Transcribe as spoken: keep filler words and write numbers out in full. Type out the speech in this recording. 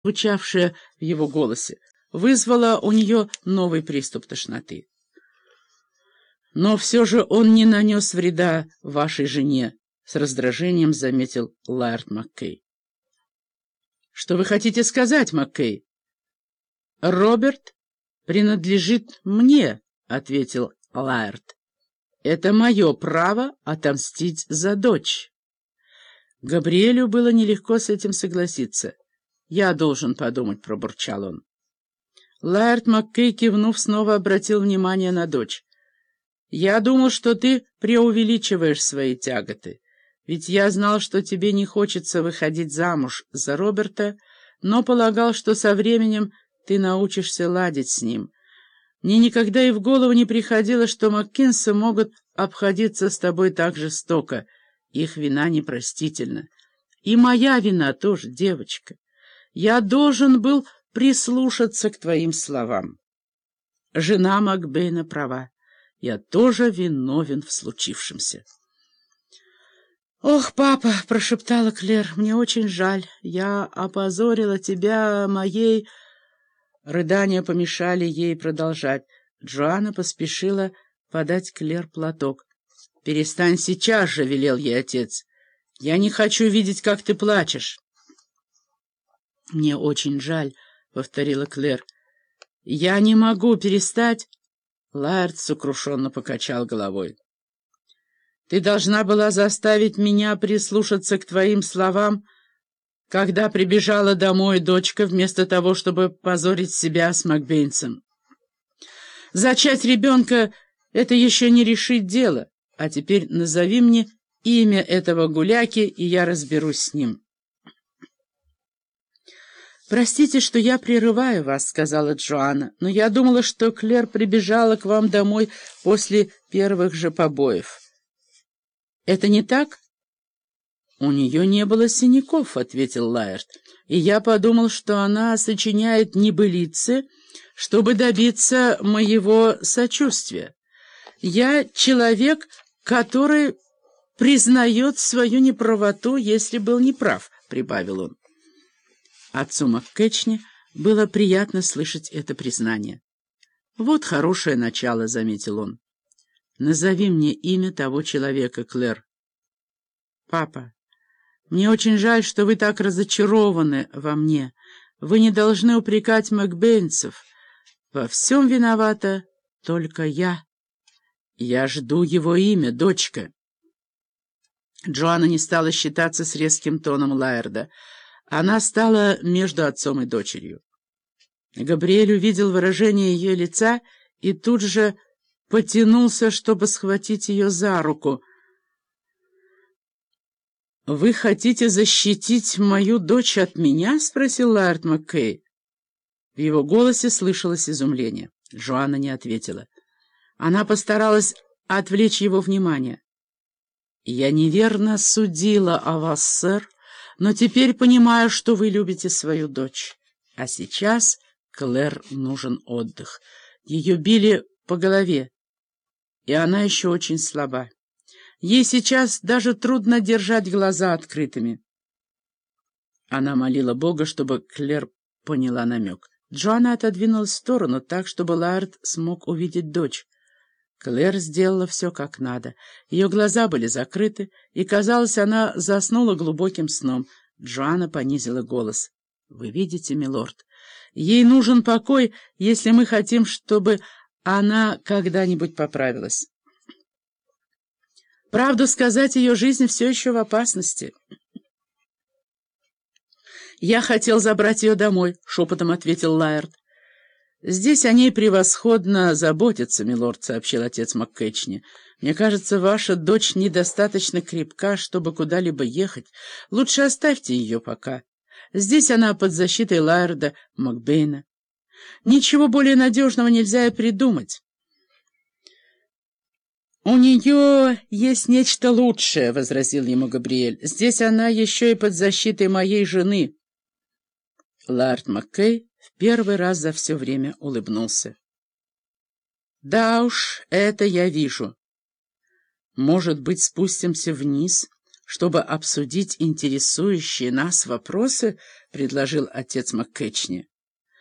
звучавшее в его голосе, вызвало у нее новый приступ тошноты. «Но все же он не нанес вреда вашей жене», — с раздражением заметил Лаэрт Маккей. «Что вы хотите сказать, Маккей?» «Роберт принадлежит мне», — ответил Лаэрт. «Это мое право отомстить за дочь». Габриэлю было нелегко с этим согласиться. «Я должен подумать», — пробурчал он. Лаэрт Маккей, кивнув, снова обратил внимание на дочь. «Я думал, что ты преувеличиваешь свои тяготы, ведь я знал, что тебе не хочется выходить замуж за Роберта, но полагал, что со временем ты научишься ладить с ним. Мне никогда и в голову не приходило, что Маккинсы могут обходиться с тобой так жестоко. Их вина непростительна. И моя вина тоже, девочка. Я должен был прислушаться к твоим словам. Жена Макбейна права. Я тоже виновен в случившемся». «Ох, папа!» — прошептала Клэр. «Мне очень жаль. Я опозорила тебя моей...» Рыдания помешали ей продолжать. Джоанна поспешила подать Клэр платок. «Перестань сейчас же!» — велел ей отец. «Я не хочу видеть, как ты плачешь». «Мне очень жаль», — повторила Клэр. «Я не могу перестать...» Лаэрт сокрушенно покачал головой. «Ты должна была заставить меня прислушаться к твоим словам, когда прибежала домой дочка, вместо того, чтобы позорить себя с Макбейнсом. Зачать ребенка — это еще не решить дело, а теперь назови мне имя этого гуляки, и я разберусь с ним». «Простите, что я прерываю вас», — сказала Джоанна, «но я думала, что Клэр прибежала к вам домой после первых же побоев». «Это не так?» «У нее не было синяков», — ответил Лаэрт, «и я подумал, что она сочиняет небылицы, чтобы добиться моего сочувствия. Я человек, который признает свою неправоту, если был неправ», — прибавил он. Отцу Маккетчни было приятно слышать это признание. «Вот хорошее начало», — заметил он. «Назови мне имя того человека, Клэр». «Папа, мне очень жаль, что вы так разочарованы во мне. Вы не должны упрекать Макбейнсов. Во всем виновата только я. Я жду его имя, дочка». Джоанна не стала считаться с резким тоном Лаэрда. Она стала между отцом и дочерью. Габриэль увидел выражение ее лица и тут же потянулся, чтобы схватить ее за руку. «Вы хотите защитить мою дочь от меня?» — спросил Лаэрт Маккей. В его голосе слышалось изумление. Джоанна не ответила. Она постаралась отвлечь его внимание. «Я неверно судила о вас, сэр, но теперь понимаю, что вы любите свою дочь. А сейчас Клэр нужен отдых. Ее били по голове, и она еще очень слаба. Ей сейчас даже трудно держать глаза открытыми». Она молила Бога, чтобы Клэр поняла намек. Джоанна отодвинулась в сторону так, чтобы Лаэрт смог увидеть дочь. Клэр сделала все как надо. Ее глаза были закрыты, и, казалось, она заснула глубоким сном. Джоанна понизила голос. «Вы видите, милорд, ей нужен покой, если мы хотим, чтобы она когда-нибудь поправилась. Правду сказать, ее жизнь все еще в опасности». «Я хотел забрать ее домой», — шепотом ответил Лаэрт. «Здесь о ней превосходно заботятся, милорд», — сообщил отец Маккетчни. «Мне кажется, ваша дочь недостаточно крепка, чтобы куда-либо ехать. Лучше оставьте ее пока. Здесь она под защитой Лаэрда Макбейна. Ничего более надежного нельзя и придумать». «У нее есть нечто лучшее», — возразил ему Габриэль. «Здесь она еще и под защитой моей жены». Лаэрт Маккей в первый раз за все время улыбнулся. «Да уж, это я вижу. Может быть, спустимся вниз, чтобы обсудить интересующие нас вопросы?» — предложил отец МакКетчни.